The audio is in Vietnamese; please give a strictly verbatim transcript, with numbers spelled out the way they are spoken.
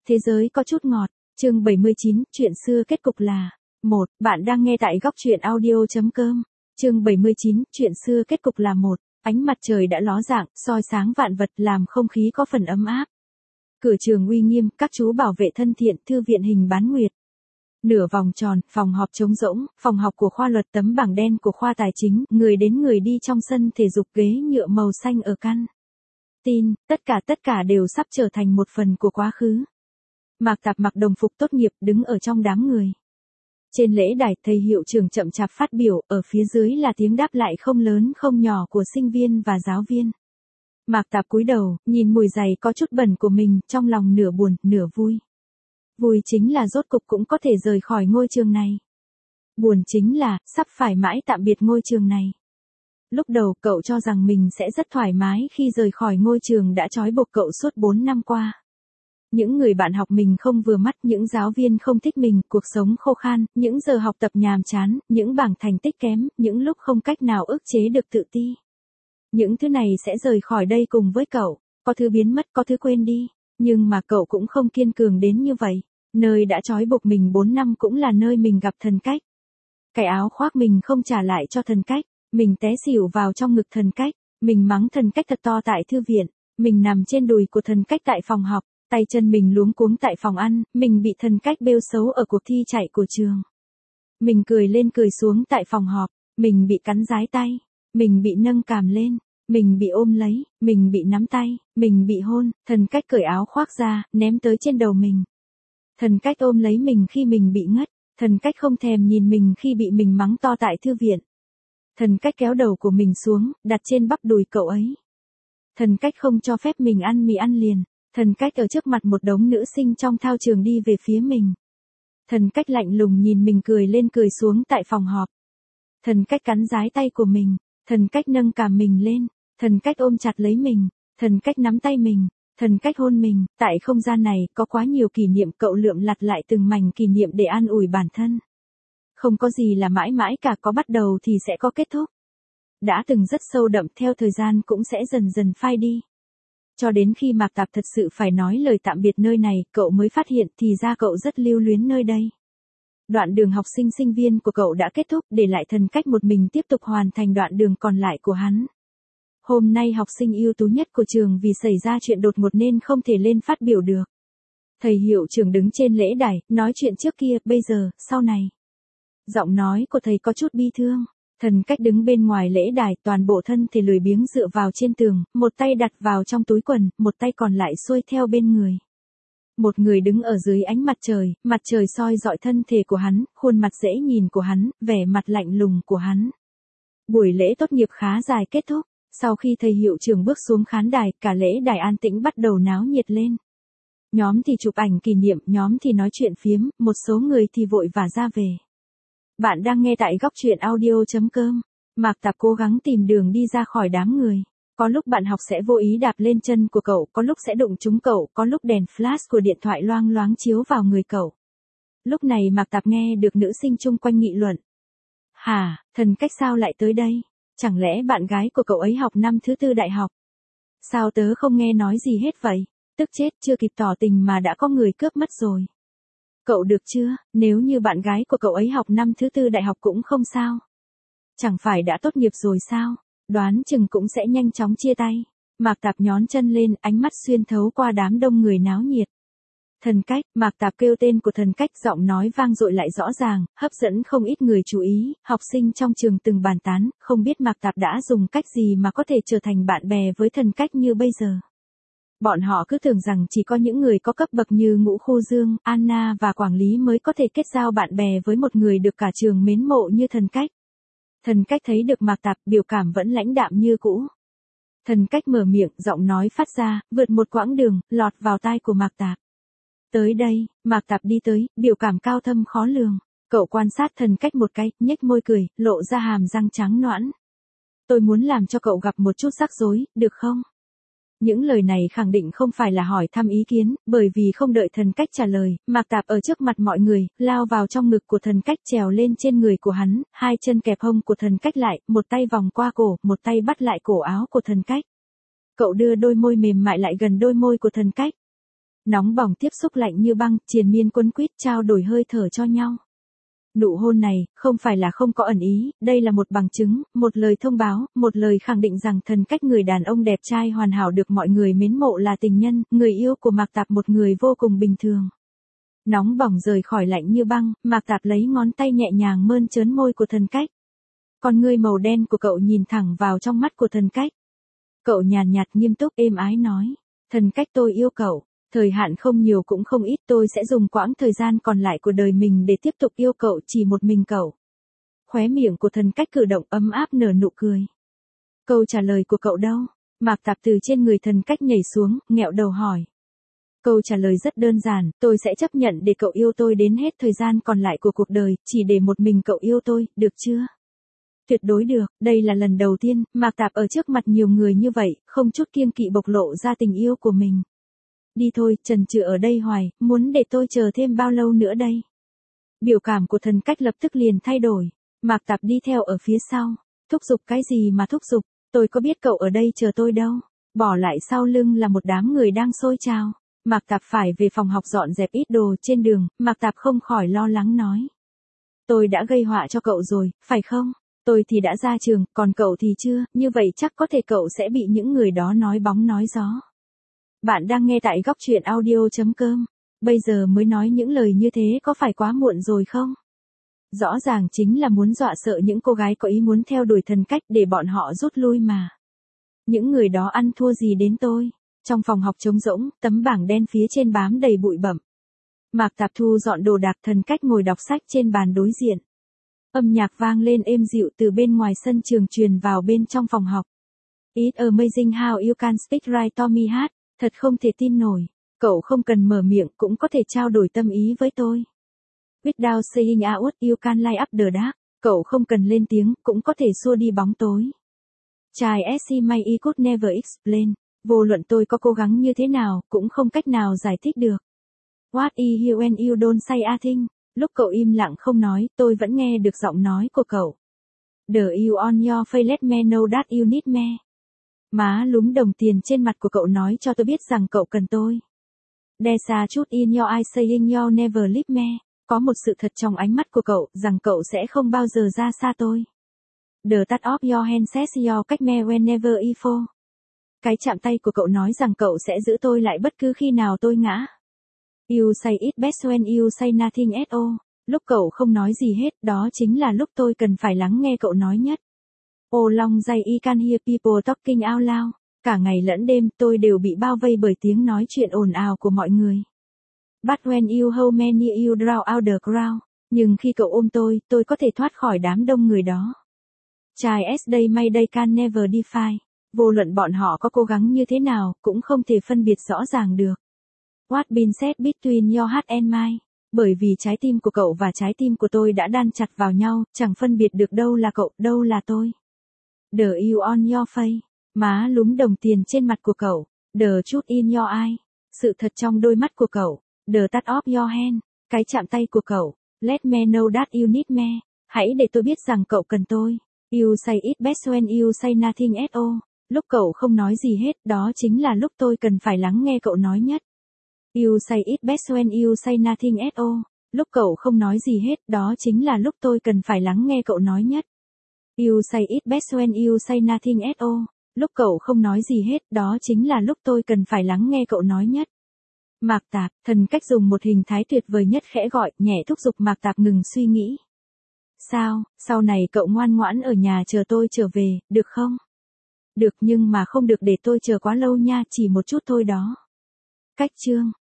Thế giới có chút ngọt, chương bảy mươi chín, chuyện xưa kết cục là một. Bạn đang nghe tại góc truyện audio.com. Chương bảy mươi chín, chuyện xưa kết cục là một. Ánh mặt trời đã ló dạng, soi sáng vạn vật làm không khí có phần ấm áp. Cửa trường uy nghiêm, các chú bảo vệ thân thiện, thư viện hình bán nguyệt. Nửa vòng tròn, phòng họp trống rỗng, phòng học của khoa luật, tấm bảng đen của khoa tài chính, người đến người đi trong sân thể dục, ghế nhựa màu xanh ở căn tin, tất cả tất cả đều sắp trở thành một phần của quá khứ. Mạc Tạp mặc đồng phục tốt nghiệp, đứng ở trong đám người. Trên lễ đài, thầy hiệu trưởng chậm chạp phát biểu, ở phía dưới là tiếng đáp lại không lớn không nhỏ của sinh viên và giáo viên. Mạc Tạp cúi đầu, nhìn mùi giày có chút bẩn của mình, trong lòng nửa buồn, nửa vui. Vui chính là rốt cục cũng có thể rời khỏi ngôi trường này. Buồn chính là, sắp phải mãi tạm biệt ngôi trường này. Lúc đầu cậu cho rằng mình sẽ rất thoải mái khi rời khỏi ngôi trường đã trói buộc cậu suốt bốn năm qua. Những người bạn học mình không vừa mắt, những giáo viên không thích mình, cuộc sống khô khan, những giờ học tập nhàm chán, những bảng thành tích kém, những lúc không cách nào ức chế được tự ti. Những thứ này sẽ rời khỏi đây cùng với cậu, có thứ biến mất, có thứ quên đi, nhưng mà cậu cũng không kiên cường đến như vậy. Nơi đã trói buộc mình bốn năm cũng là nơi mình gặp Thần Cách. Cái áo khoác mình không trả lại cho Thần Cách, mình té xỉu vào trong ngực Thần Cách, mình mắng Thần Cách thật to tại thư viện, mình nằm trên đùi của Thần Cách tại phòng học. Tay chân mình luống cuống tại phòng ăn, mình bị Thần Cách bêu xấu ở cuộc thi chạy của trường. Mình cười lên cười xuống tại phòng họp, mình bị cắn rái tay, mình bị nâng cằm lên, mình bị ôm lấy, mình bị nắm tay, mình bị hôn, Thần Cách cởi áo khoác ra, ném tới trên đầu mình. Thần Cách ôm lấy mình khi mình bị ngất, Thần Cách không thèm nhìn mình khi bị mình mắng to tại thư viện. Thần Cách kéo đầu của mình xuống, đặt trên bắp đùi cậu ấy. Thần Cách không cho phép mình ăn mì ăn liền. Thần Cách ở trước mặt một đống nữ sinh trong thao trường đi về phía mình. Thần Cách lạnh lùng nhìn mình cười lên cười xuống tại phòng họp. Thần Cách cắn rái tay của mình. Thần Cách nâng cằm mình lên. Thần Cách ôm chặt lấy mình. Thần Cách nắm tay mình. Thần Cách hôn mình. Tại không gian này có quá nhiều kỷ niệm, cậu lượm lặt lại từng mảnh kỷ niệm để an ủi bản thân. Không có gì là mãi mãi cả, có bắt đầu thì sẽ có kết thúc. Đã từng rất sâu đậm, theo thời gian cũng sẽ dần dần phai đi. Cho đến khi Mạc Tạp thật sự phải nói lời tạm biệt nơi này, cậu mới phát hiện thì ra cậu rất lưu luyến nơi đây. Đoạn đường học sinh sinh viên của cậu đã kết thúc, để lại Thần Cách một mình tiếp tục hoàn thành đoạn đường còn lại của hắn. Hôm nay học sinh ưu tú nhất của trường vì xảy ra chuyện đột ngột nên không thể lên phát biểu được. Thầy hiệu trưởng đứng trên lễ đài, nói chuyện trước kia, bây giờ, sau này. Giọng nói của thầy có chút bi thương. Thần Cách đứng bên ngoài lễ đài, toàn bộ thân thể lười biếng dựa vào trên tường, một tay đặt vào trong túi quần, một tay còn lại xuôi theo bên người. Một người đứng ở dưới ánh mặt trời, mặt trời soi rọi thân thể của hắn, khuôn mặt dễ nhìn của hắn, vẻ mặt lạnh lùng của hắn. Buổi lễ tốt nghiệp khá dài kết thúc, sau khi thầy hiệu trưởng bước xuống khán đài, cả lễ đài an tĩnh bắt đầu náo nhiệt lên. Nhóm thì chụp ảnh kỷ niệm, nhóm thì nói chuyện phiếm, một số người thì vội vã ra về. Bạn đang nghe tại góc truyện audio.com. Mạc Tạp cố gắng tìm đường đi ra khỏi đám người. Có lúc bạn học sẽ vô ý đạp lên chân của cậu, có lúc sẽ đụng trúng cậu, có lúc đèn flash của điện thoại loang loáng chiếu vào người cậu. Lúc này Mạc Tạp nghe được nữ sinh chung quanh nghị luận. Hả, Thần Cách sao lại tới đây? Chẳng lẽ bạn gái của cậu ấy học năm thứ tư đại học? Sao tớ không nghe nói gì hết vậy? Tức chết, chưa kịp tỏ tình mà đã có người cướp mất rồi. Cậu được chưa, nếu như bạn gái của cậu ấy học năm thứ tư đại học cũng không sao. Chẳng phải đã tốt nghiệp rồi sao, đoán chừng cũng sẽ nhanh chóng chia tay. Mạc Tạp nhón chân lên, ánh mắt xuyên thấu qua đám đông người náo nhiệt. Thần Cách, Mạc Tạp kêu tên của Thần Cách, giọng nói vang dội lại rõ ràng, hấp dẫn không ít người chú ý, học sinh trong trường từng bàn tán, không biết Mạc Tạp đã dùng cách gì mà có thể trở thành bạn bè với Thần Cách như bây giờ. Bọn họ cứ tưởng rằng chỉ có những người có cấp bậc như Ngũ Khu Dương, Anna và Quảng Lý mới có thể kết giao bạn bè với một người được cả trường mến mộ như Thần Cách. Thần Cách thấy được Mạc Tạp, biểu cảm vẫn lãnh đạm như cũ. Thần Cách mở miệng, giọng nói phát ra, vượt một quãng đường, lọt vào tai của Mạc Tạp. Tới đây, Mạc Tạp đi tới, biểu cảm cao thâm khó lường. Cậu quan sát Thần Cách một cái, nhếch môi cười, lộ ra hàm răng trắng nõn. Tôi muốn làm cho cậu gặp một chút rắc rối, được không? Những lời này khẳng định không phải là hỏi thăm ý kiến, bởi vì không đợi Thần Cách trả lời, Mạc Tạp ở trước mặt mọi người, lao vào trong ngực của Thần Cách, trèo lên trên người của hắn, hai chân kẹp hông của Thần Cách lại, một tay vòng qua cổ, một tay bắt lại cổ áo của Thần Cách. Cậu đưa đôi môi mềm mại lại gần đôi môi của Thần Cách. Nóng bỏng tiếp xúc lạnh như băng, triền miên quấn quýt trao đổi hơi thở cho nhau. Nụ hôn này, không phải là không có ẩn ý, đây là một bằng chứng, một lời thông báo, một lời khẳng định rằng Thần Cách người đàn ông đẹp trai hoàn hảo được mọi người mến mộ là tình nhân, người yêu của Mạc Tạp một người vô cùng bình thường. Nóng bỏng rời khỏi lạnh như băng, Mạc Tạp lấy ngón tay nhẹ nhàng mơn trớn môi của Thần Cách. Con ngươi màu đen của cậu nhìn thẳng vào trong mắt của Thần Cách. Cậu nhàn nhạt nghiêm túc êm ái nói. Thần Cách tôi yêu cậu. Thời hạn không nhiều cũng không ít, tôi sẽ dùng quãng thời gian còn lại của đời mình để tiếp tục yêu cậu, chỉ một mình cậu. Khóe miệng của Thần Cách cử động ấm áp nở nụ cười. Câu trả lời của cậu đâu? Mạc Tạp từ trên người Thần Cách nhảy xuống, nghẹo đầu hỏi. Câu trả lời rất đơn giản, tôi sẽ chấp nhận để cậu yêu tôi đến hết thời gian còn lại của cuộc đời, chỉ để một mình cậu yêu tôi, được chưa? Tuyệt đối được, đây là lần đầu tiên, Mạc Tạp ở trước mặt nhiều người như vậy, không chút kiêng kỵ bộc lộ ra tình yêu của mình. Đi thôi, chần chừ ở đây hoài, muốn để tôi chờ thêm bao lâu nữa đây? Biểu cảm của Thần Cách lập tức liền thay đổi. Mạc Tạp đi theo ở phía sau. Thúc giục cái gì mà thúc giục, tôi có biết cậu ở đây chờ tôi đâu. Bỏ lại sau lưng là một đám người đang xôi trào. Mạc Tạp phải về phòng học dọn dẹp ít đồ trên đường, Mạc Tạp không khỏi lo lắng nói. Tôi đã gây họa cho cậu rồi, phải không? Tôi thì đã ra trường, còn cậu thì chưa, như vậy chắc có thể cậu sẽ bị những người đó nói bóng nói gió. Bạn đang nghe tại góc truyện audio.com. Bây giờ mới nói những lời như thế có phải quá muộn rồi không? Rõ ràng chính là muốn dọa sợ những cô gái có ý muốn theo đuổi Thần Cách để bọn họ rút lui mà. Những người đó ăn thua gì đến tôi? Trong phòng học trống rỗng, tấm bảng đen phía trên bám đầy bụi bặm. Mạc Tạp thu dọn đồ đạc, Thần Cách ngồi đọc sách trên bàn đối diện. Âm nhạc vang lên êm dịu từ bên ngoài sân trường truyền vào bên trong phòng học. It's amazing how you can speak right to me hát. Thật không thể tin nổi. Cậu không cần mở miệng cũng có thể trao đổi tâm ý với tôi. Without saying a word you can light up the dark. Cậu không cần lên tiếng cũng có thể xua đi bóng tối. Child as he may he could never explain. Vô luận tôi có cố gắng như thế nào cũng không cách nào giải thích được. What is you when you don't say a thing. Lúc cậu im lặng không nói, tôi vẫn nghe được giọng nói của cậu. The you on your face let me know that you need me. Má lúm đồng tiền trên mặt của cậu nói cho tôi biết rằng cậu cần tôi. There's a truth in your eyes saying you'll never leave me. Có một sự thật trong ánh mắt của cậu, rằng cậu sẽ không bao giờ ra xa tôi. The touch of your hand says you'll catch me whenever I fall. Cái chạm tay của cậu nói rằng cậu sẽ giữ tôi lại bất cứ khi nào tôi ngã. You say it best when you say nothing at all. Lúc cậu không nói gì hết, đó chính là lúc tôi cần phải lắng nghe cậu nói nhất. All long day I can hear people talking out loud. Cả ngày lẫn đêm, tôi đều bị bao vây bởi tiếng nói chuyện ồn ào của mọi người. But when you hold me near you draw out the crowd. Nhưng khi cậu ôm tôi, tôi có thể thoát khỏi đám đông người đó. Child as day may they can never define. Vô luận bọn họ có cố gắng như thế nào, cũng không thể phân biệt rõ ràng được. What been said between your heart and mine. Bởi vì trái tim của cậu và trái tim của tôi đã đan chặt vào nhau, chẳng phân biệt được đâu là cậu, đâu là tôi. The you on your face. Má lúm đồng tiền trên mặt của cậu. The truth in your eye. Sự thật trong đôi mắt của cậu. The touch of your hand. Cái chạm tay của cậu. Let me know that you need me. Hãy để tôi biết rằng cậu cần tôi. You say it best when you say nothing at all. Lúc cậu không nói gì hết, đó chính là lúc tôi cần phải lắng nghe cậu nói nhất. You say it best when you say nothing at all. Lúc cậu không nói gì hết, đó chính là lúc tôi cần phải lắng nghe cậu nói nhất. You say it best when you say nothing at all. Lúc cậu không nói gì hết, đó chính là lúc tôi cần phải lắng nghe cậu nói nhất. Mạc Tạp, Thần Cách dùng một hình thái tuyệt vời nhất khẽ gọi, nhẹ thúc giục Mạc Tạp ngừng suy nghĩ. Sao, sau này cậu ngoan ngoãn ở nhà chờ tôi trở về, được không? Được, nhưng mà không được để tôi chờ quá lâu nha, chỉ một chút thôi đó. Cách chương